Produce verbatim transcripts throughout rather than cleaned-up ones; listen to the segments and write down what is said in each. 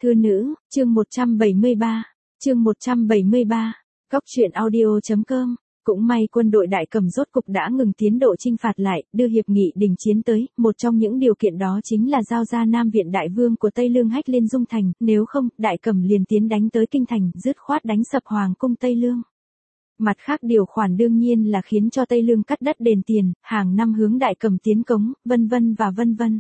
Thư nữ, chương một trăm bảy mươi ba, chương một trăm bảy mươi ba, góc truyện audio.com. Cũng may quân đội Đại Cẩm rốt cục đã ngừng tiến độ chinh phạt lại, đưa hiệp nghị đình chiến tới, một trong những điều kiện đó chính là giao ra Nam Viện Đại Vương của Tây Lương Hách Liên Dung Thành, nếu không, Đại Cẩm liền tiến đánh tới Kinh Thành, dứt khoát đánh sập Hoàng cung Tây Lương. Mặt khác điều khoản đương nhiên là khiến cho Tây Lương cắt đất đền tiền, hàng năm hướng Đại Cẩm tiến cống, vân vân và vân vân.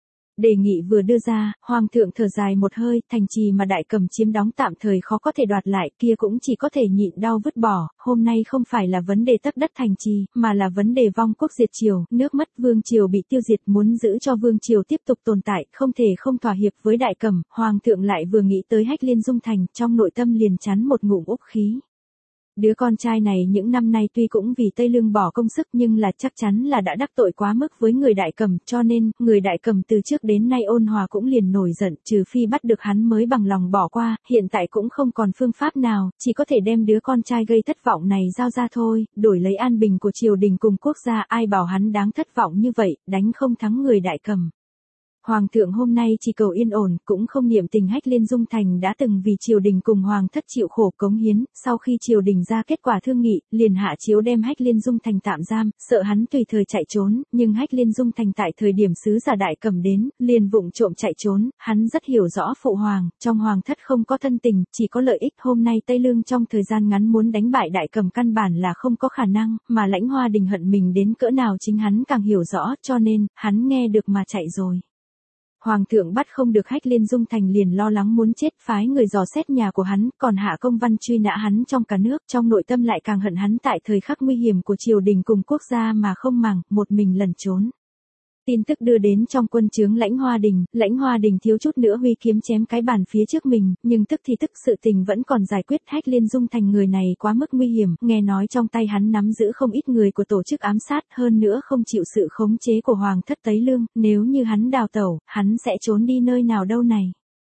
Đề nghị vừa đưa ra, Hoàng thượng thở dài một hơi, thành trì mà Đại Cẩm chiếm đóng tạm thời khó có thể đoạt lại, kia cũng chỉ có thể nhịn đau vứt bỏ, hôm nay không phải là vấn đề tấc đất thành trì, mà là vấn đề vong quốc diệt triều, nước mất vương triều bị tiêu diệt, muốn giữ cho vương triều tiếp tục tồn tại, không thể không thỏa hiệp với Đại Cẩm. Hoàng thượng lại vừa nghĩ tới Hách Liên Dung Thành, trong nội tâm liền chắn một ngụm úc khí. Đứa con trai này những năm nay tuy cũng vì Tây Lương bỏ công sức nhưng là chắc chắn là đã đắc tội quá mức với người Đại Cẩm, cho nên, người Đại Cẩm từ trước đến nay ôn hòa cũng liền nổi giận, trừ phi bắt được hắn mới bằng lòng bỏ qua, hiện tại cũng không còn phương pháp nào, chỉ có thể đem đứa con trai gây thất vọng này giao ra thôi, đổi lấy an bình của triều đình cùng quốc gia, ai bảo hắn đáng thất vọng như vậy, đánh không thắng người Đại Cẩm. Hoàng thượng hôm nay chỉ cầu yên ổn, cũng không niệm tình Hách Liên Dung Thành đã từng vì triều đình cùng hoàng thất chịu khổ cống hiến, sau khi triều đình ra kết quả thương nghị, liền hạ chiếu đem Hách Liên Dung Thành tạm giam, sợ hắn tùy thời chạy trốn, nhưng Hách Liên Dung Thành tại thời điểm sứ giả Đại Cẩm đến, liền vụng trộm chạy trốn, hắn rất hiểu rõ phụ hoàng, trong hoàng thất không có thân tình, chỉ có lợi ích, hôm nay Tây Lương trong thời gian ngắn muốn đánh bại Đại Cẩm căn bản là không có khả năng, mà Lãnh Hoa Đình hận mình đến cỡ nào chính hắn càng hiểu rõ, cho nên, hắn nghe được mà chạy rồi. Hoàng thượng bắt không được Hách Liên Dung Thành liền lo lắng muốn chết, phái người dò xét nhà của hắn, còn hạ công văn truy nã hắn trong cả nước, trong nội tâm lại càng hận hắn tại thời khắc nguy hiểm của triều đình cùng quốc gia mà không màng, một mình lẩn trốn. Tin tức đưa đến trong quân trướng Lãnh Hoa Đình, Lãnh Hoa Đình thiếu chút nữa huy kiếm chém cái bàn phía trước mình, nhưng tức thì tức sự tình vẫn còn giải quyết. Hách Liên Dung Thành người này quá mức nguy hiểm, nghe nói trong tay hắn nắm giữ không ít người của tổ chức ám sát, hơn nữa không chịu sự khống chế của Hoàng thất Tây Lương, nếu như hắn đào tẩu, hắn sẽ trốn đi nơi nào đâu này.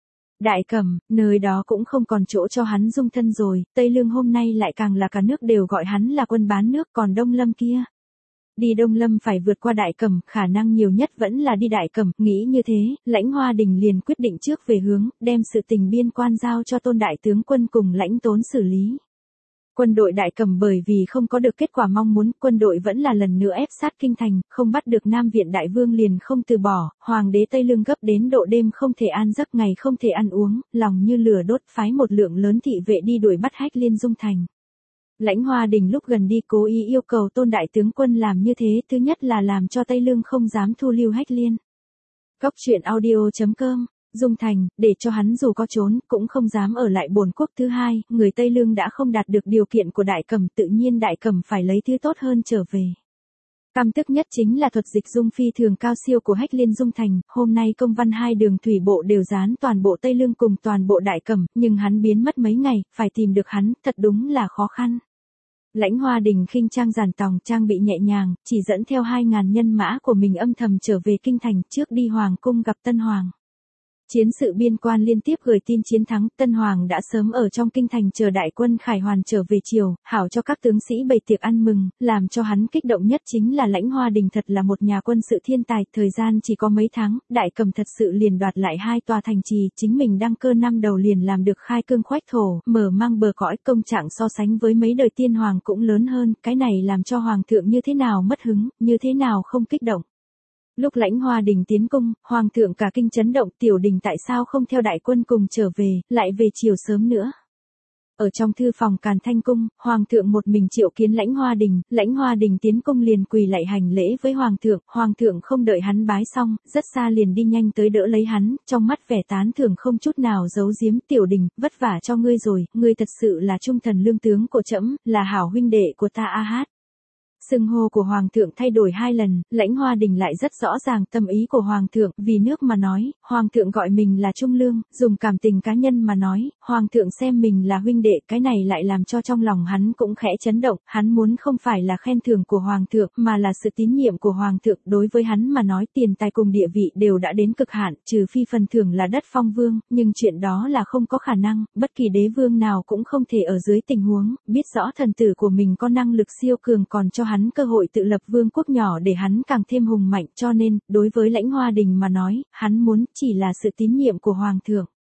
Đại Cẩm, nơi đó cũng không còn chỗ cho hắn dung thân rồi, Tây Lương hôm nay lại càng là cả nước đều gọi hắn là quân bán nước, còn Đông Lâm kia. Đi Đông Lâm phải vượt qua Đại Cẩm, khả năng nhiều nhất vẫn là đi Đại Cẩm, nghĩ như thế, Lãnh Hoa Đình liền quyết định trước về hướng, đem sự tình biên quan giao cho Tôn đại tướng quân cùng Lãnh Tốn xử lý. Quân đội Đại Cẩm bởi vì không có được kết quả mong muốn, quân đội vẫn là lần nữa ép sát Kinh Thành, không bắt được Nam Viện Đại Vương liền không từ bỏ, Hoàng đế Tây Lương gấp đến độ đêm không thể an giấc, ngày không thể ăn uống, lòng như lửa đốt, phái một lượng lớn thị vệ đi đuổi bắt Hách Liên Dung Thành. Lãnh Hoa Đình lúc gần đi cố ý yêu cầu Tôn đại tướng quân làm như thế, thứ nhất là làm cho Tây Lương không dám thu lưu Hách Liên. Góc truyện audio.com, Dung Thành, để cho hắn dù có trốn, cũng không dám ở lại bổn quốc. Thứ hai, người Tây Lương đã không đạt được điều kiện của Đại Cẩm, tự nhiên Đại Cẩm phải lấy thứ tốt hơn trở về. Căm tức nhất chính là thuật dịch dung phi thường cao siêu của Hách Liên Dung Thành, hôm nay công văn hai đường thủy bộ đều dán toàn bộ Tây Lương cùng toàn bộ Đại Cẩm, nhưng hắn biến mất mấy ngày, phải tìm được hắn, thật đúng là khó khăn. Lãnh Hoa Đình khinh trang giản tòng, trang bị nhẹ nhàng, chỉ dẫn theo hai ngàn nhân mã của mình âm thầm trở về Kinh Thành, trước đi Hoàng cung gặp Tân Hoàng. Chiến sự biên quan liên tiếp gửi tin chiến thắng, Tân Hoàng đã sớm ở trong Kinh Thành chờ đại quân Khải Hoàn trở về triều, hảo cho các tướng sĩ bày tiệc ăn mừng, làm cho hắn kích động nhất chính là Lãnh Hoa Đình thật là một nhà quân sự thiên tài, thời gian chỉ có mấy tháng, Đại Cẩm thật sự liền đoạt lại hai tòa thành trì, chính mình đăng cơ năm đầu liền làm được khai cương khoách thổ, mở mang bờ cõi, công trạng so sánh với mấy đời tiên hoàng cũng lớn hơn, cái này làm cho Hoàng thượng như thế nào mất hứng, như thế nào không kích động. Lúc Lãnh Hoa Đình tiến cung, Hoàng thượng cả kinh chấn động, Tiểu Đình tại sao không theo đại quân cùng trở về, lại về chiều sớm nữa. Ở trong thư phòng Càn Thanh Cung, Hoàng thượng một mình triệu kiến Lãnh Hoa Đình, Lãnh Hoa Đình tiến cung liền quỳ lạy hành lễ với Hoàng thượng, Hoàng thượng không đợi hắn bái xong, rất xa liền đi nhanh tới đỡ lấy hắn, trong mắt vẻ tán thưởng không chút nào giấu giếm. Tiểu Đình, vất vả cho ngươi rồi, ngươi thật sự là trung thần lương tướng của trẫm, là hảo huynh đệ của ta a hát. Xưng hô của Hoàng thượng thay đổi hai lần, Lãnh Hoa Đình lại rất rõ ràng tâm ý của Hoàng thượng, vì nước mà nói, Hoàng thượng gọi mình là trung lương, dùng cảm tình cá nhân mà nói, Hoàng thượng xem mình là huynh đệ, cái này lại làm cho trong lòng hắn cũng khẽ chấn động, hắn muốn không phải là khen thưởng của Hoàng thượng, mà là sự tín nhiệm của Hoàng thượng, đối với hắn mà nói tiền tài cùng địa vị đều đã đến cực hạn, trừ phi phần thưởng là đất phong vương, nhưng chuyện đó là không có khả năng, bất kỳ đế vương nào cũng không thể ở dưới tình huống, biết rõ thần tử của mình có năng lực siêu cường còn cho hắn cơ hội tự lập vương quốc nhỏ để hắn càng thêm hùng mạnh, cho nên, đối với Lãnh Hoa Đình mà nói, hắn muốn chỉ là sự tín nhiệm của Hoàng thượng.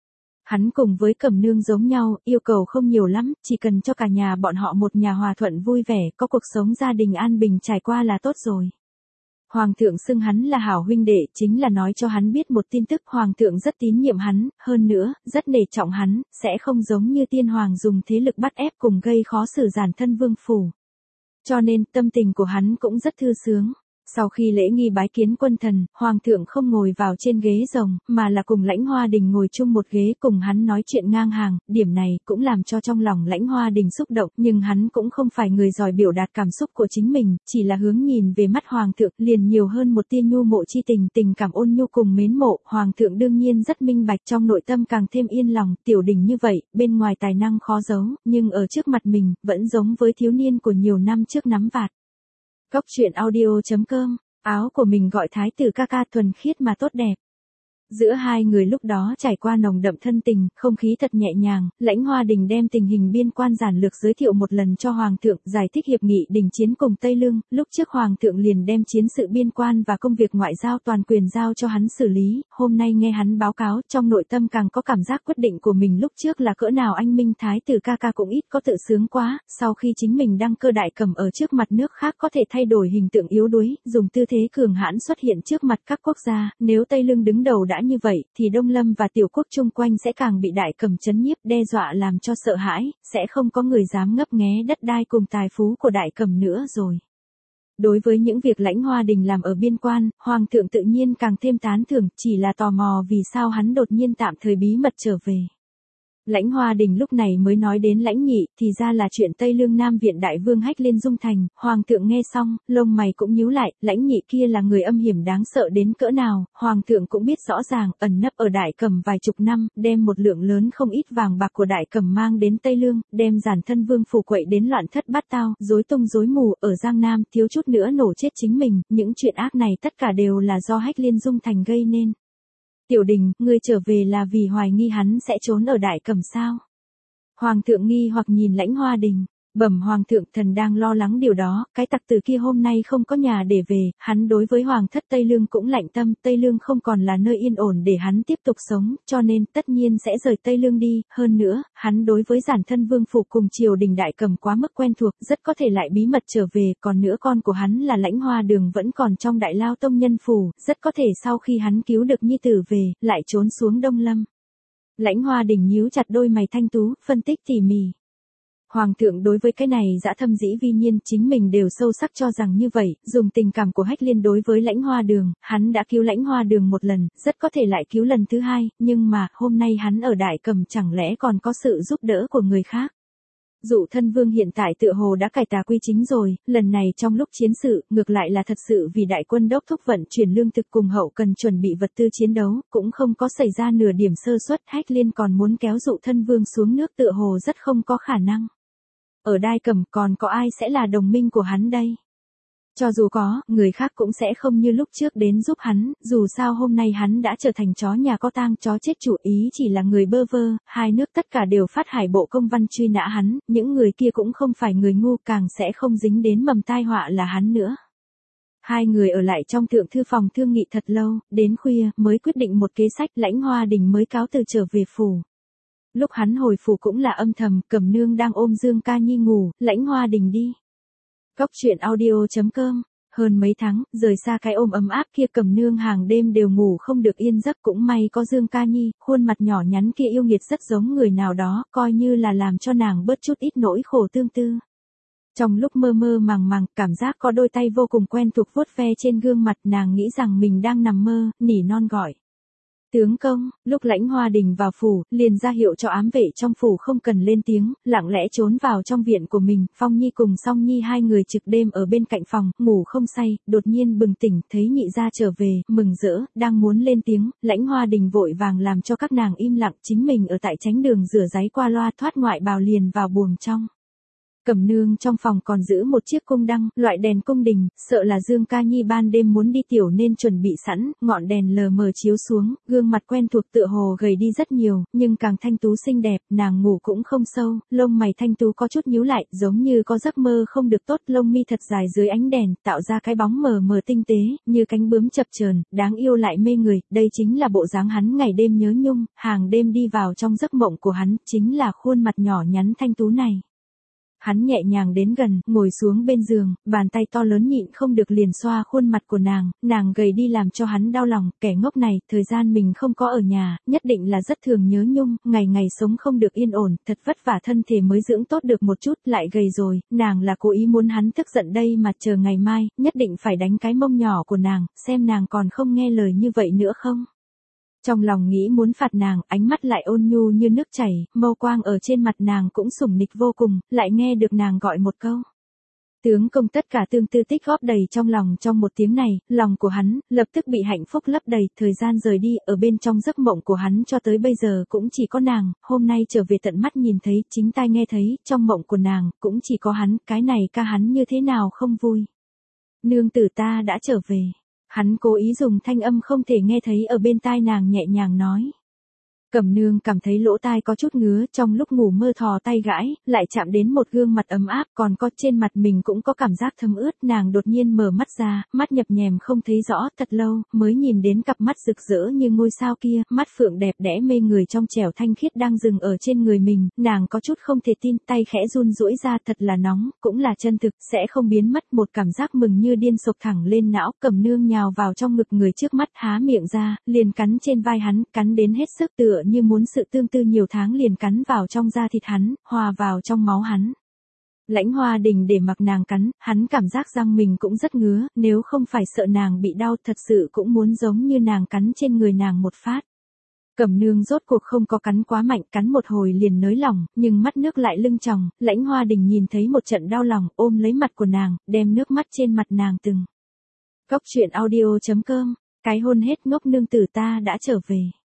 Hắn cùng với Cẩm Nương giống nhau, yêu cầu không nhiều lắm, chỉ cần cho cả nhà bọn họ một nhà hòa thuận vui vẻ, có cuộc sống gia đình an bình trải qua là tốt rồi. Hoàng thượng xưng hắn là hảo huynh đệ, chính là nói cho hắn biết một tin tức, hoàng thượng rất tín nhiệm hắn, hơn nữa, rất nể trọng hắn, sẽ không giống như tiên hoàng dùng thế lực bắt ép cùng gây khó xử giản thân vương phủ. Cho nên, tâm tình của hắn cũng rất thư sướng. Sau khi lễ nghi bái kiến quân thần, hoàng thượng không ngồi vào trên ghế rồng, mà là cùng Lãnh Hoa Đình ngồi chung một ghế cùng hắn nói chuyện ngang hàng, điểm này cũng làm cho trong lòng Lãnh Hoa Đình xúc động, nhưng hắn cũng không phải người giỏi biểu đạt cảm xúc của chính mình, chỉ là hướng nhìn về mắt hoàng thượng, liền nhiều hơn một tia nhu mộ chi tình, tình cảm ôn nhu cùng mến mộ, hoàng thượng đương nhiên rất minh bạch, trong nội tâm càng thêm yên lòng, Tiểu Đình như vậy, bên ngoài tài năng khó giấu, nhưng ở trước mặt mình, vẫn giống với thiếu niên của nhiều năm trước nắm vạt. Góc truyện audio chấm com, áo của mình gọi thái tử ca ca thuần khiết mà tốt đẹp. Giữa hai người lúc đó trải qua nồng đậm thân tình, không khí thật nhẹ nhàng, Lãnh Hoa Đình đem tình hình biên quan giản lược giới thiệu một lần cho Hoàng thượng, giải thích hiệp nghị đình chiến cùng Tây Lương, lúc trước Hoàng thượng liền đem chiến sự biên quan và công việc ngoại giao toàn quyền giao cho hắn xử lý, hôm nay nghe hắn báo cáo, trong nội tâm càng có cảm giác quyết định của mình lúc trước là cỡ nào anh minh thái tử ca ca cũng ít có tự sướng quá, sau khi chính mình đăng cơ đại cầm ở trước mặt nước khác có thể thay đổi hình tượng yếu đuối, dùng tư thế cường hãn xuất hiện trước mặt các quốc gia, nếu Tây Lương đứng đầu đã như vậy, thì Đông Lâm và tiểu quốc chung quanh sẽ càng bị đại cầm chấn nhiếp, đe dọa làm cho sợ hãi, sẽ không có người dám ngấp nghé đất đai cùng tài phú của đại cầm nữa rồi. Đối với những việc Lãnh Hoa Đình làm ở biên quan, Hoàng thượng tự nhiên càng thêm tán thưởng, chỉ là tò mò vì sao hắn đột nhiên tạm thời bí mật trở về. Lãnh Hoa Đình lúc này mới nói đến Lãnh Nhị, thì ra là chuyện Tây Lương Nam Viện đại vương Hách Liên dung thành, hoàng thượng nghe xong, lông mày cũng nhíu lại, Lãnh Nhị kia là người âm hiểm đáng sợ đến cỡ nào, hoàng thượng cũng biết rõ ràng, ẩn nấp ở Đại Cầm vài chục năm, đem một lượng lớn không ít vàng bạc của Đại Cầm mang đến Tây Lương, đem giản thân vương phủ quậy đến loạn thất bát tao, rối tung rối mù, ở Giang Nam, thiếu chút nữa nổ chết chính mình, những chuyện ác này tất cả đều là do Hách Liên dung thành gây nên. Tiểu Đình, ngươi trở về là vì hoài nghi hắn sẽ trốn ở Đại Cầm sao? Hoàng thượng nghi hoặc nhìn Lãnh Hoa Đình, bẩm hoàng thượng, thần đang lo lắng điều đó, cái tặc tử kia hôm nay không có nhà để về, hắn đối với hoàng thất Tây Lương cũng lạnh tâm, Tây Lương không còn là nơi yên ổn để hắn tiếp tục sống, cho nên tất nhiên sẽ rời Tây Lương đi, hơn nữa, hắn đối với giản thân vương phủ cùng triều đình Đại Cầm quá mức quen thuộc, rất có thể lại bí mật trở về, còn nữa con của hắn là Lãnh Hoa Đường vẫn còn trong Đại Lao Tông Nhân phủ, rất có thể sau khi hắn cứu được nhi tử về, lại trốn xuống Đông Lâm. Lãnh Hoa Đình nhíu chặt đôi mày thanh tú, phân tích tỉ mỉ. Hoàng thượng đối với cái này dã thâm dĩ vi nhiên, chính mình đều sâu sắc cho rằng như vậy, dùng tình cảm của Hách Liên đối với Lãnh Hoa Đường, hắn đã cứu Lãnh Hoa Đường một lần, rất có thể lại cứu lần thứ hai, nhưng mà, hôm nay hắn ở Đại Cầm chẳng lẽ còn có sự giúp đỡ của người khác. Dụ thân vương hiện tại tựa hồ đã cải tà quy chính rồi, lần này trong lúc chiến sự, ngược lại là thật sự vì đại quân đốc thúc vận chuyển lương thực cùng hậu cần chuẩn bị vật tư chiến đấu, cũng không có xảy ra nửa điểm sơ suất, Hách Liên còn muốn kéo dụ thân vương xuống nước tựa hồ rất không có khả năng. Ở Đại Cầm còn có ai sẽ là đồng minh của hắn đây? Cho dù có, người khác cũng sẽ không như lúc trước đến giúp hắn, dù sao hôm nay hắn đã trở thành chó nhà có tang, chó chết chủ ý chỉ là người bơ vơ, hai nước tất cả đều phát hải bộ công văn truy nã hắn, những người kia cũng không phải người ngu, càng sẽ không dính đến mầm tai họa là hắn nữa. Hai người ở lại trong thượng thư phòng thương nghị thật lâu, đến khuya mới quyết định một kế sách, Lãnh Hoa Đình mới cáo từ trở về phủ. Lúc hắn hồi phủ cũng là âm thầm, Cẩm Nương đang ôm Dương Ca Nhi ngủ, Lãnh Hoa Đình đi. Góc truyện audio chấm com, hơn mấy tháng, rời xa cái ôm ấm áp kia, Cẩm Nương hàng đêm đều ngủ không được yên giấc, cũng may có Dương Ca Nhi, khuôn mặt nhỏ nhắn kia yêu nghiệt rất giống người nào đó, coi như là làm cho nàng bớt chút ít nỗi khổ tương tư. Trong lúc mơ mơ màng màng, cảm giác có đôi tay vô cùng quen thuộc vuốt ve trên gương mặt, nàng nghĩ rằng mình đang nằm mơ, nỉ non gọi. Tướng công, lúc Lãnh Hoa Đình vào phủ, liền ra hiệu cho ám vệ trong phủ không cần lên tiếng, lặng lẽ trốn vào trong viện của mình, Phong Nhi cùng Song Nhi hai người trực đêm ở bên cạnh phòng, ngủ không say, đột nhiên bừng tỉnh, thấy nhị gia trở về, mừng rỡ, đang muốn lên tiếng, Lãnh Hoa Đình vội vàng làm cho các nàng im lặng, chính mình ở tại tránh đường rửa ráy qua loa thoát ngoại bào liền vào buồng trong. Cẩm Nương trong phòng còn giữ một chiếc cung đăng, loại đèn cung đình, sợ là Dương Ca Nhi ban đêm muốn đi tiểu nên chuẩn bị sẵn, ngọn đèn lờ mờ chiếu xuống, gương mặt quen thuộc tựa hồ gầy đi rất nhiều, nhưng càng thanh tú xinh đẹp, nàng ngủ cũng không sâu, lông mày thanh tú có chút nhíu lại, giống như có giấc mơ không được tốt, lông mi thật dài dưới ánh đèn, tạo ra cái bóng mờ mờ tinh tế, như cánh bướm chập chờn, đáng yêu lại mê người, đây chính là bộ dáng hắn ngày đêm nhớ nhung, hàng đêm đi vào trong giấc mộng của hắn, chính là khuôn mặt nhỏ nhắn thanh tú này. Hắn nhẹ nhàng đến gần, ngồi xuống bên giường, bàn tay to lớn nhịn không được liền xoa khuôn mặt của nàng, nàng gầy đi làm cho hắn đau lòng, kẻ ngốc này, thời gian mình không có ở nhà, nhất định là rất thường nhớ nhung, ngày ngày sống không được yên ổn, thật vất vả thân thể mới dưỡng tốt được một chút, lại gầy rồi, nàng là cố ý muốn hắn thức giận đây mà chờ ngày mai, nhất định phải đánh cái mông nhỏ của nàng, xem nàng còn không nghe lời như vậy nữa không. Trong lòng nghĩ muốn phạt nàng, ánh mắt lại ôn nhu như nước chảy, mâu quang ở trên mặt nàng cũng sủng nịch vô cùng, lại nghe được nàng gọi một câu. Tướng công tất cả tương tư tích góp đầy trong lòng trong một tiếng này, lòng của hắn, lập tức bị hạnh phúc lấp đầy, thời gian rời đi, ở bên trong giấc mộng của hắn cho tới bây giờ cũng chỉ có nàng, hôm nay trở về tận mắt nhìn thấy, chính tai nghe thấy, trong mộng của nàng, cũng chỉ có hắn, cái này ca hắn như thế nào không vui. Nương tử ta đã trở về. Hắn cố ý dùng thanh âm không thể nghe thấy ở bên tai nàng nhẹ nhàng nói. Cẩm Nương cảm thấy lỗ tai có chút ngứa, trong lúc ngủ mơ thò tay gãi, lại chạm đến một gương mặt ấm áp, còn có trên mặt mình cũng có cảm giác thấm ướt, nàng đột nhiên mở mắt ra, mắt nhập nhèm không thấy rõ, thật lâu, mới nhìn đến cặp mắt rực rỡ như ngôi sao kia, mắt phượng đẹp đẽ mê người trong trẻo thanh khiết đang dừng ở trên người mình, nàng có chút không thể tin, tay khẽ run rũi ra, thật là nóng, cũng là chân thực, sẽ không biến mất, một cảm giác mừng như điên sộc thẳng lên não, Cẩm Nương nhào vào trong ngực người trước mắt, há miệng ra, liền cắn trên vai hắn, cắn đến hết sức tựa như muốn sự tương tư nhiều tháng liền cắn vào trong da thịt hắn, hòa vào trong máu hắn. Lãnh Hoa Đình để mặc nàng cắn, hắn cảm giác răng mình cũng rất ngứa, nếu không phải sợ nàng bị đau thật sự cũng muốn giống như nàng cắn trên người nàng một phát. Cẩm Nương rốt cuộc không có cắn quá mạnh, cắn một hồi liền nới lỏng, nhưng mắt nước lại lưng tròng, Lãnh Hoa Đình nhìn thấy một trận đau lòng, ôm lấy mặt của nàng, đem nước mắt trên mặt nàng từng. Góc truyện audio chấm com, cái hôn hết ngốc nương tử ta đã trở về.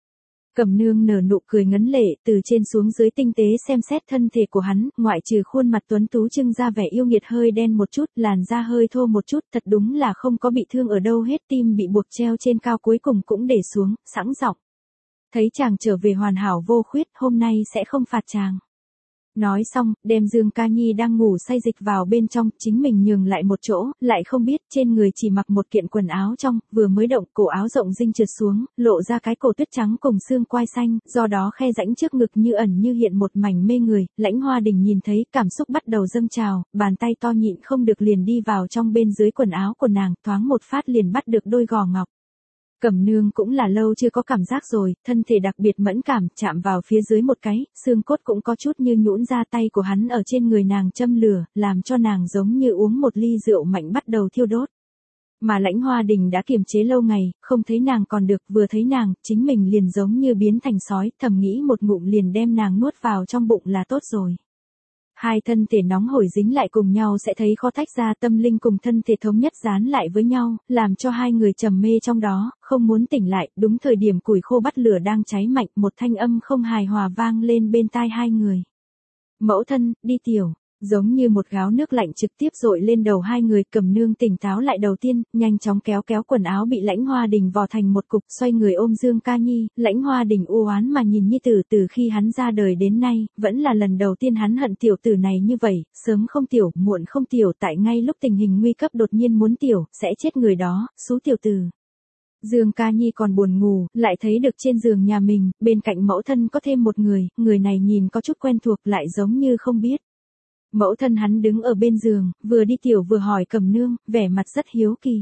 Cẩm Nương nở nụ cười ngấn lệ, từ trên xuống dưới tinh tế xem xét thân thể của hắn, ngoại trừ khuôn mặt tuấn tú trưng ra vẻ yêu nghiệt hơi đen một chút, làn da hơi thô một chút, thật đúng là không có bị thương ở đâu hết, tim bị buộc treo trên cao cuối cùng cũng để xuống, sẵn giọng. Thấy chàng trở về hoàn hảo vô khuyết, hôm nay sẽ không phạt chàng. Nói xong, đem Dương Ca Nhi đang ngủ say dịch vào bên trong, chính mình nhường lại một chỗ, lại không biết, trên người chỉ mặc một kiện quần áo trong, vừa mới động, cổ áo rộng dinh trượt xuống, lộ ra cái cổ tuyết trắng cùng xương quai xanh, do đó khe rãnh trước ngực như ẩn như hiện một mảnh mê người, Lãnh Hoa Đình nhìn thấy, cảm xúc bắt đầu dâng trào, bàn tay to nhịn không được liền đi vào trong bên dưới quần áo của nàng, thoáng một phát liền bắt được đôi gò ngọc. Cẩm Nương cũng là lâu chưa có cảm giác rồi, thân thể đặc biệt mẫn cảm, chạm vào phía dưới một cái, xương cốt cũng có chút như nhũn ra, tay của hắn ở trên người nàng châm lửa, làm cho nàng giống như uống một ly rượu mạnh bắt đầu thiêu đốt. Mà Lãnh Hoa Đình đã kiềm chế lâu ngày, không thấy nàng còn được, vừa thấy nàng, chính mình liền giống như biến thành sói, thầm nghĩ một ngụm liền đem nàng nuốt vào trong bụng là tốt rồi. Hai thân thể nóng hổi dính lại cùng nhau sẽ thấy khó tách ra, tâm linh cùng thân thể thống nhất dán lại với nhau, làm cho hai người trầm mê trong đó, không muốn tỉnh lại, đúng thời điểm củi khô bắt lửa đang cháy mạnh, một thanh âm không hài hòa vang lên bên tai hai người. Mẫu thân, đi tiểu. Giống như một gáo nước lạnh trực tiếp dội lên đầu hai người, Cẩm Nương tỉnh táo lại đầu tiên, nhanh chóng kéo kéo quần áo bị Lãnh Hoa Đình vò thành một cục, xoay người ôm Dương Ca Nhi, Lãnh Hoa Đình u oán mà nhìn Nhi tử, từ khi hắn ra đời đến nay, vẫn là lần đầu tiên hắn hận tiểu tử này như vậy, sớm không tiểu, muộn không tiểu, tại ngay lúc tình hình nguy cấp đột nhiên muốn tiểu, sẽ chết người đó, xú tiểu tử. Dương Ca Nhi còn buồn ngủ, lại thấy được trên giường nhà mình, bên cạnh mẫu thân có thêm một người, người này nhìn có chút quen thuộc lại giống như không biết. Mẫu thân hắn đứng ở bên giường, vừa đi tiểu vừa hỏi Cẩm Nương, vẻ mặt rất hiếu kỳ.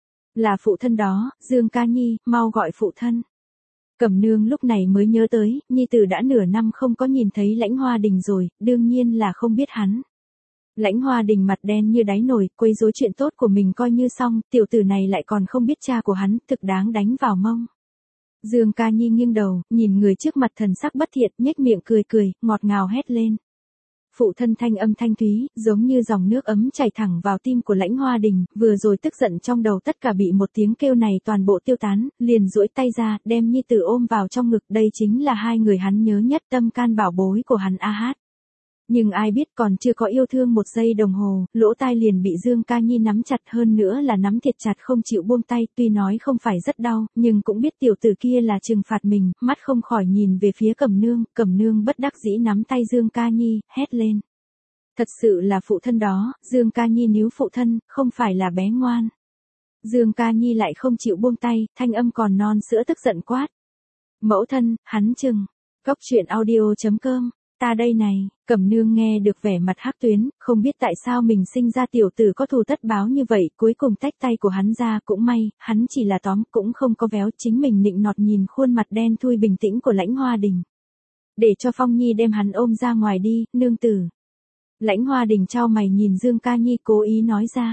Là phụ thân đó, Dương Ca Nhi, mau gọi phụ thân. Cẩm Nương lúc này mới nhớ tới, Nhi tử đã nửa năm không có nhìn thấy Lãnh Hoa Đình rồi, đương nhiên là không biết hắn. Lãnh Hoa Đình mặt đen như đáy nồi, quấy rối chuyện tốt của mình coi như xong, tiểu tử này lại còn không biết cha của hắn, thực đáng đánh vào mông. Dương Ca Nhi nghiêng đầu, nhìn người trước mặt thần sắc bất thiện, nhếch miệng cười cười, ngọt ngào hét lên. Phụ thân thanh âm thanh thúy, giống như dòng nước ấm chảy thẳng vào tim của Lãnh Hoa Đình, vừa rồi tức giận trong đầu tất cả bị một tiếng kêu này toàn bộ tiêu tán, liền duỗi tay ra, đem Nhi tử ôm vào trong ngực, đây chính là hai người hắn nhớ nhất, tâm can bảo bối của hắn a hát. Nhưng ai biết còn chưa có yêu thương một giây đồng hồ, lỗ tai liền bị Dương Ca Nhi nắm chặt, hơn nữa là nắm thiệt chặt không chịu buông tay, tuy nói không phải rất đau, nhưng cũng biết tiểu tử kia là trừng phạt mình, mắt không khỏi nhìn về phía Cẩm Nương, Cẩm Nương bất đắc dĩ nắm tay Dương Ca Nhi, hét lên. Thật sự là phụ thân đó, Dương Ca Nhi níu phụ thân, không phải là bé ngoan. Dương Ca Nhi lại không chịu buông tay, thanh âm còn non sữa tức giận quát. Mẫu thân, hắn chừng. Cóc truyện audio chấm com. Ta đây này, Cẩm Nương nghe được vẻ mặt hắc tuyến, không biết tại sao mình sinh ra tiểu tử có thù tất báo như vậy, cuối cùng tách tay của hắn ra, cũng may, hắn chỉ là tóm, cũng không có véo, chính mình nịnh nọt nhìn khuôn mặt đen thui bình tĩnh của Lãnh Hoa Đình. Để cho Phong Nhi đem hắn ôm ra ngoài đi, nương tử. Lãnh Hoa Đình trao mày nhìn Dương Ca Nhi cố ý nói ra.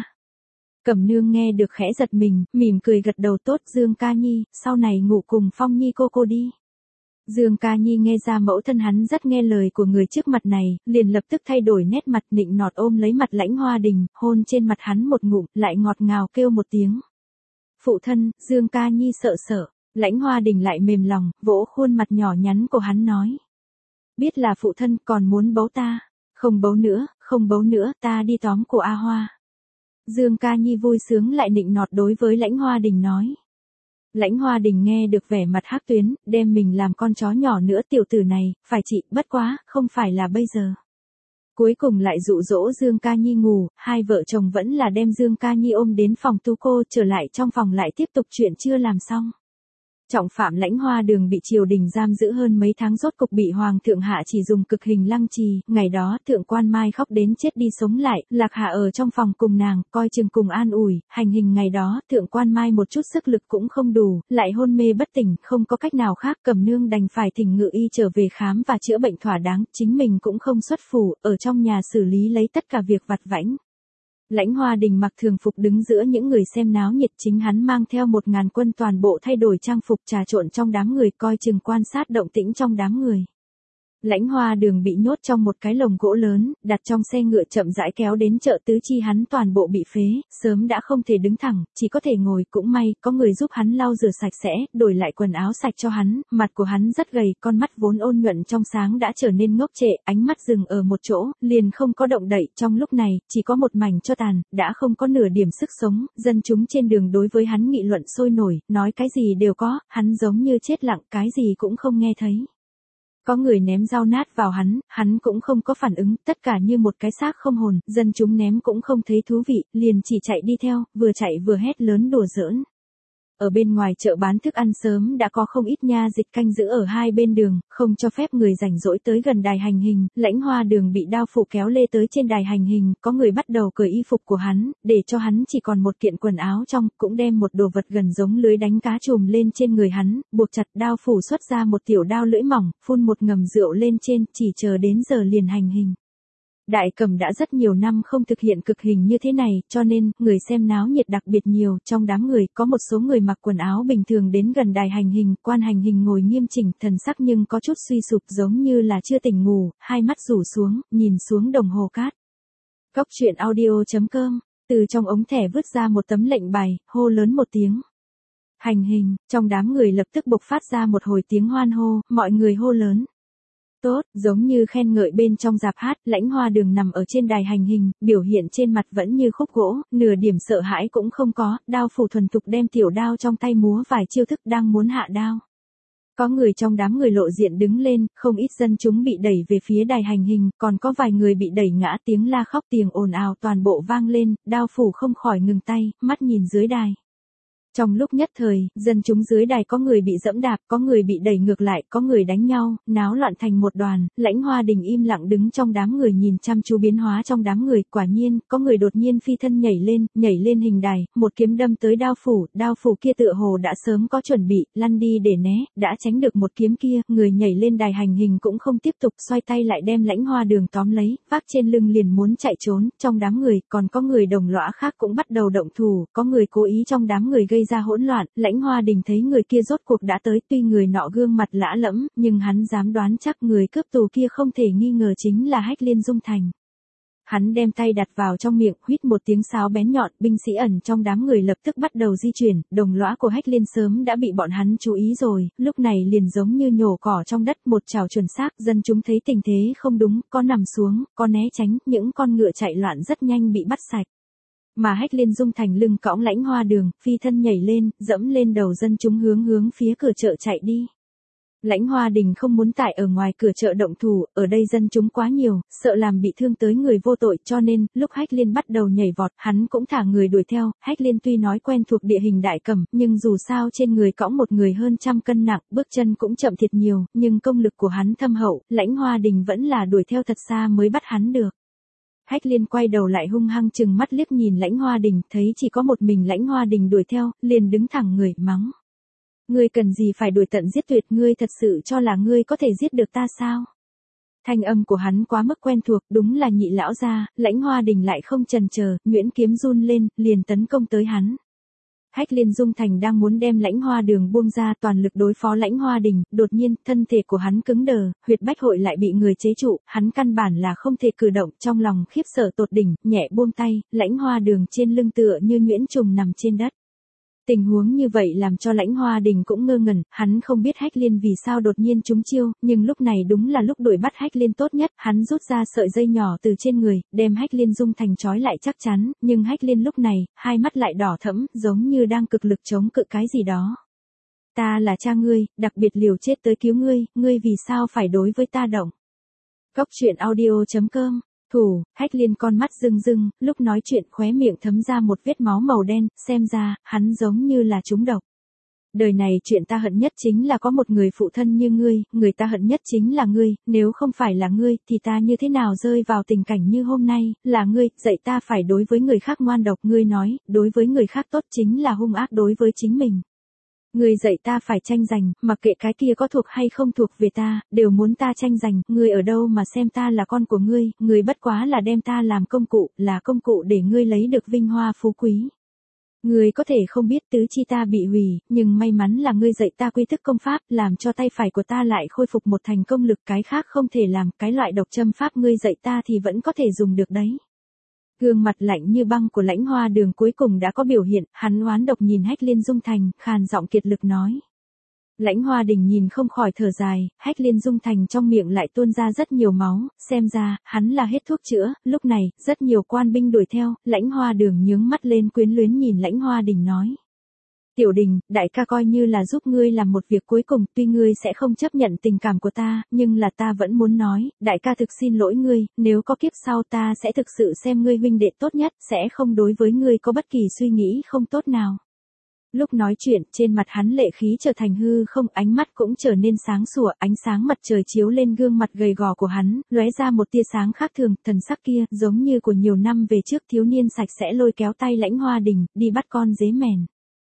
Cẩm Nương nghe được khẽ giật mình, mỉm cười gật đầu tốt Dương Ca Nhi, sau này ngủ cùng Phong Nhi cô cô đi. Dương Ca Nhi nghe ra mẫu thân hắn rất nghe lời của người trước mặt này, liền lập tức thay đổi nét mặt nịnh nọt ôm lấy mặt Lãnh Hoa Đình, hôn trên mặt hắn một ngụm, lại ngọt ngào kêu một tiếng. Phụ thân, Dương Ca Nhi sợ sợ, Lãnh Hoa Đình lại mềm lòng, vỗ khuôn mặt nhỏ nhắn của hắn nói. Biết là phụ thân còn muốn bấu ta, không bấu nữa, không bấu nữa, ta đi tóm của A Hoa. Dương Ca Nhi vui sướng lại nịnh nọt đối với Lãnh Hoa Đình nói. Lãnh Hoa Đình nghe được vẻ mặt hắc tuyến, đem mình làm con chó nhỏ nữa tiểu tử này, phải chị, bất quá, không phải là bây giờ. Cuối cùng lại dụ dỗ Dương Ca Nhi ngủ, hai vợ chồng vẫn là đem Dương Ca Nhi ôm đến phòng tu cô, trở lại trong phòng lại tiếp tục chuyện chưa làm xong. Trọng phạm Lãnh Hoa Đường bị triều đình giam giữ hơn mấy tháng rốt cục bị Hoàng thượng hạ chỉ dùng cực hình lăng trì, ngày đó thượng quan Mai khóc đến chết đi sống lại, Lạc Hà ở trong phòng cùng nàng, coi chừng cùng an ủi, hành hình ngày đó, thượng quan Mai một chút sức lực cũng không đủ, lại hôn mê bất tỉnh, không có cách nào khác, Cẩm Nương đành phải thỉnh ngự y trở về khám và chữa bệnh thỏa đáng, chính mình cũng không xuất phủ, ở trong nhà xử lý lấy tất cả việc vặt vãnh. Lãnh Hoa Đình mặc thường phục đứng giữa những người xem náo nhiệt, chính hắn mang theo một ngàn quân toàn bộ thay đổi trang phục trà trộn trong đám người, coi chừng quan sát động tĩnh trong đám người. Lãnh Hoa Đường bị nhốt trong một cái lồng gỗ lớn, đặt trong xe ngựa chậm rãi kéo đến chợ tứ chi, hắn toàn bộ bị phế, sớm đã không thể đứng thẳng, chỉ có thể ngồi, cũng may, có người giúp hắn lau rửa sạch sẽ, đổi lại quần áo sạch cho hắn, mặt của hắn rất gầy, con mắt vốn ôn nhuận trong sáng đã trở nên ngốc trệ, ánh mắt dừng ở một chỗ, liền không có động đậy, trong lúc này, chỉ có một mảnh tro tàn, đã không có nửa điểm sức sống, dân chúng trên đường đối với hắn nghị luận sôi nổi, nói cái gì đều có, hắn giống như chết lặng, cái gì cũng không nghe thấy. Có người ném dao nát vào hắn, hắn cũng không có phản ứng, tất cả như một cái xác không hồn, dân chúng ném cũng không thấy thú vị, liền chỉ chạy đi theo, vừa chạy vừa hét lớn đùa giỡn. Ở bên ngoài chợ bán thức ăn sớm đã có không ít nha dịch canh giữ ở hai bên đường, không cho phép người rảnh rỗi tới gần đài hành hình, Lãnh Hoa Đường bị đao phủ kéo lê tới trên đài hành hình, có người bắt đầu cởi y phục của hắn, để cho hắn chỉ còn một kiện quần áo trong, cũng đem một đồ vật gần giống lưới đánh cá trùm lên trên người hắn, buộc chặt, đao phủ xuất ra một tiểu đao lưỡi mỏng, phun một ngầm rượu lên trên, chỉ chờ đến giờ liền hành hình. Đại Cẩm đã rất nhiều năm không thực hiện cực hình như thế này, cho nên, người xem náo nhiệt đặc biệt nhiều, trong đám người, có một số người mặc quần áo bình thường đến gần đài hành hình, quan hành hình ngồi nghiêm chỉnh, thần sắc nhưng có chút suy sụp giống như là chưa tỉnh ngủ, hai mắt rủ xuống, nhìn xuống đồng hồ cát. Cóc truyện audio chấm com, từ trong ống thẻ vứt ra một tấm lệnh bài, hô lớn một tiếng. Hành hình, trong đám người lập tức bộc phát ra một hồi tiếng hoan hô, mọi người hô lớn. Tốt, giống như khen ngợi bên trong dạp hát, Lãnh Hoa Đường nằm ở trên đài hành hình, biểu hiện trên mặt vẫn như khúc gỗ, nửa điểm sợ hãi cũng không có, đao phủ thuần thục đem tiểu đao trong tay múa vài chiêu thức đang muốn hạ đao. Có người trong đám người lộ diện đứng lên, không ít dân chúng bị đẩy về phía đài hành hình, còn có vài người bị đẩy ngã, tiếng la khóc tiếng ồn ào toàn bộ vang lên, đao phủ không khỏi ngừng tay, mắt nhìn dưới đài. Trong lúc nhất thời, dân chúng dưới đài có người bị dẫm đạp, có người bị đẩy ngược lại, có người đánh nhau, náo loạn thành một đoàn, Lãnh Hoa Đình im lặng đứng trong đám người nhìn chăm chú biến hóa trong đám người, quả nhiên, có người đột nhiên phi thân nhảy lên, nhảy lên hình đài, một kiếm đâm tới đao phủ, đao phủ kia tựa hồ đã sớm có chuẩn bị, lăn đi để né, đã tránh được một kiếm kia, người nhảy lên đài hành hình cũng không tiếp tục, xoay tay lại đem Lãnh Hoa Đường tóm lấy, vác trên lưng liền muốn chạy trốn, trong đám người, còn có người đồng lõa khác cũng bắt đầu động thủ, có người cố ý trong đám người gây ra hỗn loạn, Lãnh Hoa Đình thấy người kia rốt cuộc đã tới, tuy người nọ gương mặt lạ lẫm, nhưng hắn dám đoán chắc người cướp tù kia không thể nghi ngờ chính là Hách Liên Dung Thành. Hắn đem tay đặt vào trong miệng, huýt một tiếng sáo bén nhọn, binh sĩ ẩn trong đám người lập tức bắt đầu di chuyển, đồng lõa của Hách Liên sớm đã bị bọn hắn chú ý rồi, lúc này liền giống như nhổ cỏ trong đất, một chảo chuẩn xác, dân chúng thấy tình thế không đúng, có nằm xuống, có né tránh, những con ngựa chạy loạn rất nhanh bị bắt sạch. Mà Hách Liên dung thành lưng cõng Lãnh Hoa Đường, phi thân nhảy lên, dẫm lên đầu dân chúng hướng hướng phía cửa chợ chạy đi. Lãnh Hoa Đình không muốn tại ở ngoài cửa chợ động thủ, ở đây dân chúng quá nhiều, sợ làm bị thương tới người vô tội, cho nên, lúc Hách Liên bắt đầu nhảy vọt, hắn cũng thả người đuổi theo. Hách Liên tuy nói quen thuộc địa hình đại cẩm, nhưng dù sao trên người cõng một người hơn trăm cân nặng, bước chân cũng chậm thiệt nhiều, nhưng công lực của hắn thâm hậu, Lãnh Hoa Đình vẫn là đuổi theo thật xa mới bắt hắn được. Hách Liên quay đầu lại hung hăng chừng mắt liếc nhìn Lãnh Hoa Đình, thấy chỉ có một mình Lãnh Hoa Đình đuổi theo, liền đứng thẳng người, mắng. Ngươi cần gì phải đuổi tận giết tuyệt, ngươi thật sự cho là ngươi có thể giết được ta sao? Thanh âm của hắn quá mức quen thuộc, đúng là Nhị lão gia. Lãnh Hoa Đình lại không chần chờ, nhuyễn kiếm run lên, liền tấn công tới hắn. Hách Liên dung thành đang muốn đem Lãnh Hoa Đường buông ra toàn lực đối phó Lãnh Hoa Đình, đột nhiên, thân thể của hắn cứng đờ, huyệt bách hội lại bị người chế trụ, hắn căn bản là không thể cử động, trong lòng khiếp sợ tột đỉnh, nhẹ buông tay, Lãnh Hoa Đường trên lưng tựa như nhuyễn trùng nằm trên đất. Tình huống như vậy làm cho Lãnh Hoa Đình cũng ngơ ngẩn, hắn không biết Hách Liên vì sao đột nhiên trúng chiêu, nhưng lúc này đúng là lúc đuổi bắt Hách Liên tốt nhất, hắn rút ra sợi dây nhỏ từ trên người, đem Hách Liên dung thành trói lại chắc chắn, nhưng Hách Liên lúc này, hai mắt lại đỏ thẫm, giống như đang cực lực chống cự cái gì đó. Ta là cha ngươi, đặc biệt liều chết tới cứu ngươi, ngươi vì sao phải đối với ta động? Góc truyện audio chấm com Thủ, Hách Liên con mắt rưng rưng, lúc nói chuyện khóe miệng thấm ra một vết máu màu đen, xem ra, hắn giống như là trúng độc. Đời này chuyện ta hận nhất chính là có một người phụ thân như ngươi, người ta hận nhất chính là ngươi, nếu không phải là ngươi, thì ta như thế nào rơi vào tình cảnh như hôm nay, là ngươi, dạy ta phải đối với người khác ngoan độc, ngươi nói, đối với người khác tốt chính là hung ác đối với chính mình. Ngươi dạy ta phải tranh giành, mặc kệ cái kia có thuộc hay không thuộc về ta, đều muốn ta tranh giành, ngươi ở đâu mà xem ta là con của ngươi, ngươi bất quá là đem ta làm công cụ, là công cụ để ngươi lấy được vinh hoa phú quý. Ngươi có thể không biết tứ chi ta bị hủy, nhưng may mắn là ngươi dạy ta quy thức công pháp, làm cho tay phải của ta lại khôi phục một thành công lực, cái khác không thể làm, cái loại độc châm pháp ngươi dạy ta thì vẫn có thể dùng được đấy. Gương mặt lạnh như băng của Lãnh Hoa Đường cuối cùng đã có biểu hiện, hắn oán độc nhìn Hách Liên dung thành, khàn giọng kiệt lực nói. Lãnh Hoa Đình nhìn không khỏi thở dài, Hách Liên dung thành trong miệng lại tuôn ra rất nhiều máu, xem ra, hắn là hết thuốc chữa, lúc này, rất nhiều quan binh đuổi theo, Lãnh Hoa Đường nhướng mắt lên quyến luyến nhìn Lãnh Hoa Đình nói. Tiểu Đình, đại ca coi như là giúp ngươi làm một việc cuối cùng, tuy ngươi sẽ không chấp nhận tình cảm của ta, nhưng là ta vẫn muốn nói, đại ca thực xin lỗi ngươi, nếu có kiếp sau ta sẽ thực sự xem ngươi huynh đệ tốt nhất, sẽ không đối với ngươi có bất kỳ suy nghĩ không tốt nào. Lúc nói chuyện, trên mặt hắn lệ khí trở thành hư không, ánh mắt cũng trở nên sáng sủa, ánh sáng mặt trời chiếu lên gương mặt gầy gò của hắn, lóe ra một tia sáng khác thường, thần sắc kia, giống như của nhiều năm về trước thiếu niên sạch sẽ lôi kéo tay Lãnh Hoa Đình, đi bắt con dế mèn.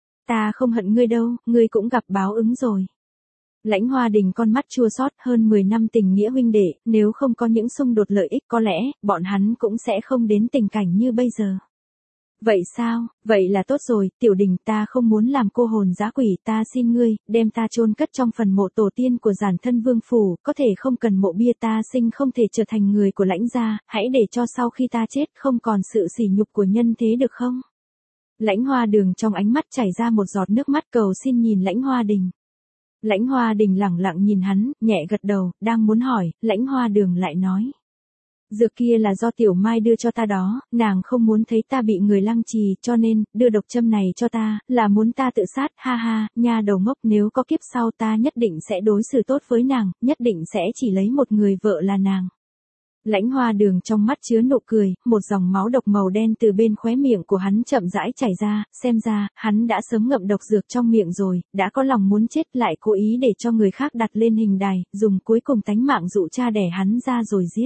Ta không hận ngươi đâu, ngươi cũng gặp báo ứng rồi. Lãnh Hoa Đình con mắt chua xót, hơn mười năm tình nghĩa huynh đệ, nếu không có những xung đột lợi ích có lẽ, bọn hắn cũng sẽ không đến tình cảnh như bây giờ. Vậy sao, vậy là tốt rồi, Tiểu Đình, ta không muốn làm cô hồn dã quỷ, ta xin ngươi, đem ta chôn cất trong phần mộ tổ tiên của Giản Thân Vương phủ, có thể không cần mộ bia, ta sinh không thể trở thành người của Lãnh gia, hãy để cho sau khi ta chết không còn sự sỉ nhục của nhân thế được không? Lãnh Hoa Đường trong ánh mắt chảy ra một giọt nước mắt cầu xin nhìn Lãnh Hoa Đình. Lãnh Hoa Đình lẳng lặng nhìn hắn, nhẹ gật đầu, đang muốn hỏi, Lãnh Hoa Đường lại nói. Dược kia là do Tiểu Mai đưa cho ta đó, nàng không muốn thấy ta bị người lăng trì, cho nên, đưa độc châm này cho ta, là muốn ta tự sát, ha ha, nha đầu ngốc, nếu có kiếp sau ta nhất định sẽ đối xử tốt với nàng, nhất định sẽ chỉ lấy một người vợ là nàng. Lãnh Hoa Đường trong mắt chứa nụ cười, một dòng máu độc màu đen từ bên khóe miệng của hắn chậm rãi chảy ra, xem ra, hắn đã sớm ngậm độc dược trong miệng rồi, đã có lòng muốn chết lại cố ý để cho người khác đặt lên hình đài, dùng cuối cùng tánh mạng dụ cha đẻ hắn ra rồi giết.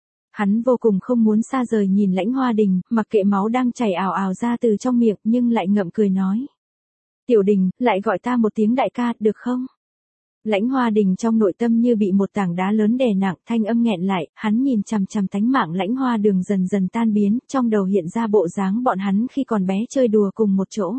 Hắn vô cùng không muốn xa rời nhìn Lãnh Hoa Đình, mặc kệ máu đang chảy ào ào ra từ trong miệng, nhưng lại ngậm cười nói. Tiểu Đình, lại gọi ta một tiếng đại ca, được không? Lãnh Hoa Đình trong nội tâm như bị một tảng đá lớn đè nặng, thanh âm nghẹn lại, hắn nhìn chằm chằm tánh mạng Lãnh Hoa Đường dần dần tan biến, trong đầu hiện ra bộ dáng bọn hắn khi còn bé chơi đùa cùng một chỗ.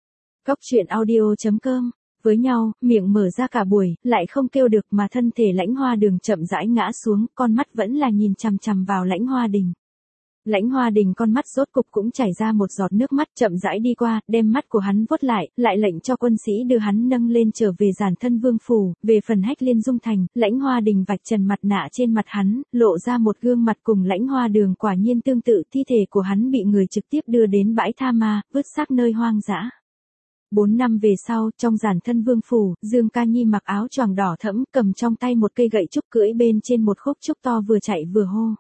Góc truyện audio chấm com Với nhau, miệng mở ra cả buổi, lại không kêu được mà thân thể Lãnh Hoa Đường chậm rãi ngã xuống, con mắt vẫn là nhìn chằm chằm vào Lãnh Hoa Đình. Lãnh Hoa Đình con mắt rốt cục cũng chảy ra một giọt nước mắt, chậm rãi đi qua, đem mắt của hắn vuốt lại, lại lệnh cho quân sĩ đưa hắn nâng lên trở về Giản Thân Vương phủ. Về phần Hách Liên Dung thành, Lãnh Hoa Đình vạch trần mặt nạ trên mặt hắn, lộ ra một gương mặt cùng Lãnh Hoa Đường quả nhiên tương tự, thi thể của hắn bị người trực tiếp đưa đến bãi tha ma, vứt xác nơi hoang dã. Bốn năm về sau, trong Giản Thân Vương phủ, Dương Ca Nhi mặc áo choàng đỏ thẫm, cầm trong tay một cây gậy trúc, cưỡi bên trên một khúc trúc to, vừa chạy vừa hô.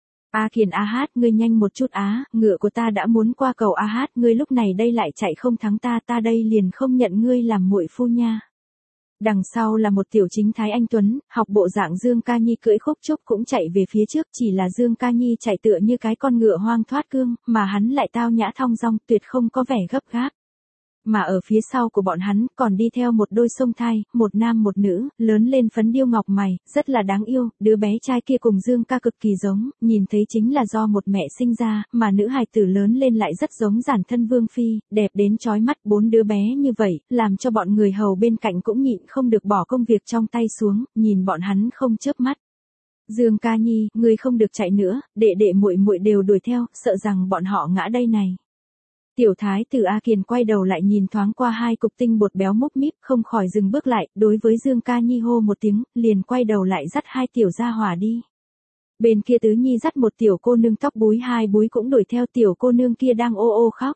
A Kiền A Hát, ngươi nhanh một chút á, ngựa của ta đã muốn qua cầu A Hát, ngươi lúc này đây lại chạy không thắng ta, ta đây liền không nhận ngươi làm muội phu nha. Đằng sau là một tiểu chính thái anh tuấn, học bộ dạng Dương Ca Nhi cưỡi khúc trúc cũng chạy về phía trước, chỉ là Dương Ca Nhi chạy tựa như cái con ngựa hoang thoát cương, mà hắn lại tao nhã thong dong, tuyệt không có vẻ gấp gáp. Mà ở phía sau của bọn hắn còn đi theo một đôi song thai, một nam một nữ, lớn lên phấn điêu ngọc mày, rất là đáng yêu. Đứa bé trai kia cùng Dương Ca cực kỳ giống, nhìn thấy chính là do một mẹ sinh ra, mà nữ hài tử lớn lên lại rất giống Giản Thân Vương phi, đẹp đến chói mắt. Bốn đứa bé như vậy, làm cho bọn người hầu bên cạnh cũng nhịn không được bỏ công việc trong tay xuống, nhìn bọn hắn không chớp mắt. Dương Ca Nhi, ngươi không được chạy nữa, đệ đệ muội muội đều đuổi theo, sợ rằng bọn họ ngã đây này. Tiểu thái tử A Kiền quay đầu lại nhìn thoáng qua hai cục tinh bột béo múp míp, không khỏi dừng bước lại, đối với Dương Ca Nhi hô một tiếng, liền quay đầu lại dắt hai tiểu gia hỏa đi. Bên kia Tứ Nhi dắt một tiểu cô nương tóc búi hai búi cũng đuổi theo, tiểu cô nương kia đang ô ô khóc.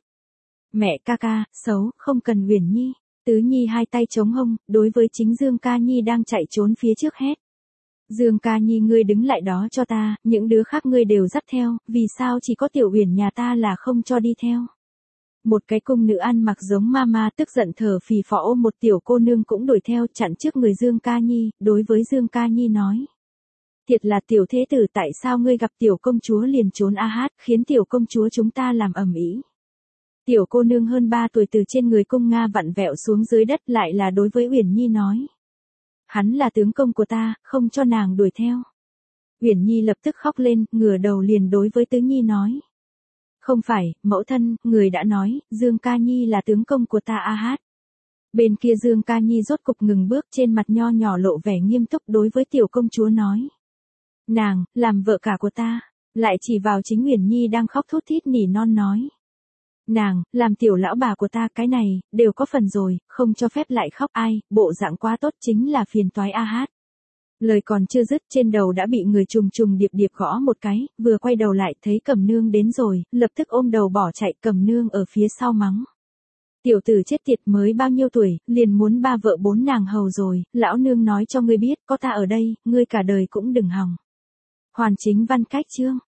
Mẹ ca ca, xấu, không cần Uyển Nhi. Tứ Nhi hai tay chống hông, đối với chính Dương Ca Nhi đang chạy trốn phía trước hét. Dương Ca Nhi, ngươi đứng lại đó cho ta, những đứa khác ngươi đều dắt theo, vì sao chỉ có tiểu Uyển nhà ta là không cho đi theo. Một cái cung nữ ăn mặc giống mama tức giận thở phì phò ôm một tiểu cô nương cũng đuổi theo, chặn trước người Dương Ca Nhi, đối với Dương Ca Nhi nói. Thiệt là tiểu thế tử, tại sao ngươi gặp tiểu công chúa liền trốn A Hát, khiến tiểu công chúa chúng ta làm ầm ĩ. Tiểu cô nương hơn ba tuổi từ trên người cung Nga vặn vẹo xuống dưới đất, lại là đối với Uyển Nhi nói. Hắn là tướng công của ta, không cho nàng đuổi theo. Uyển Nhi lập tức khóc lên, ngửa đầu liền đối với Tứ Nhi nói. Không phải, mẫu thân, người đã nói, Dương Ca Nhi là tướng công của ta A Hát. Bên kia Dương Ca Nhi rốt cục ngừng bước, trên mặt nho nhỏ lộ vẻ nghiêm túc đối với tiểu công chúa nói. Nàng, làm vợ cả của ta, lại chỉ vào chính Uyển Nhi đang khóc thút thít nỉ non nói. Nàng, làm tiểu lão bà của ta, cái này, đều có phần rồi, không cho phép lại khóc. Ai, bộ dạng quá tốt chính là phiền toái A Hát. Lời còn chưa dứt, trên đầu đã bị người trùng trùng điệp điệp gõ một cái, vừa quay đầu lại thấy Cẩm Nương đến rồi, lập tức ôm đầu bỏ chạy. Cẩm Nương ở phía sau mắng. Tiểu tử chết tiệt, mới bao nhiêu tuổi, liền muốn ba vợ bốn nàng hầu rồi, lão nương nói cho ngươi biết, có ta ở đây, ngươi cả đời cũng đừng hòng. Hoàn chính văn cách chương.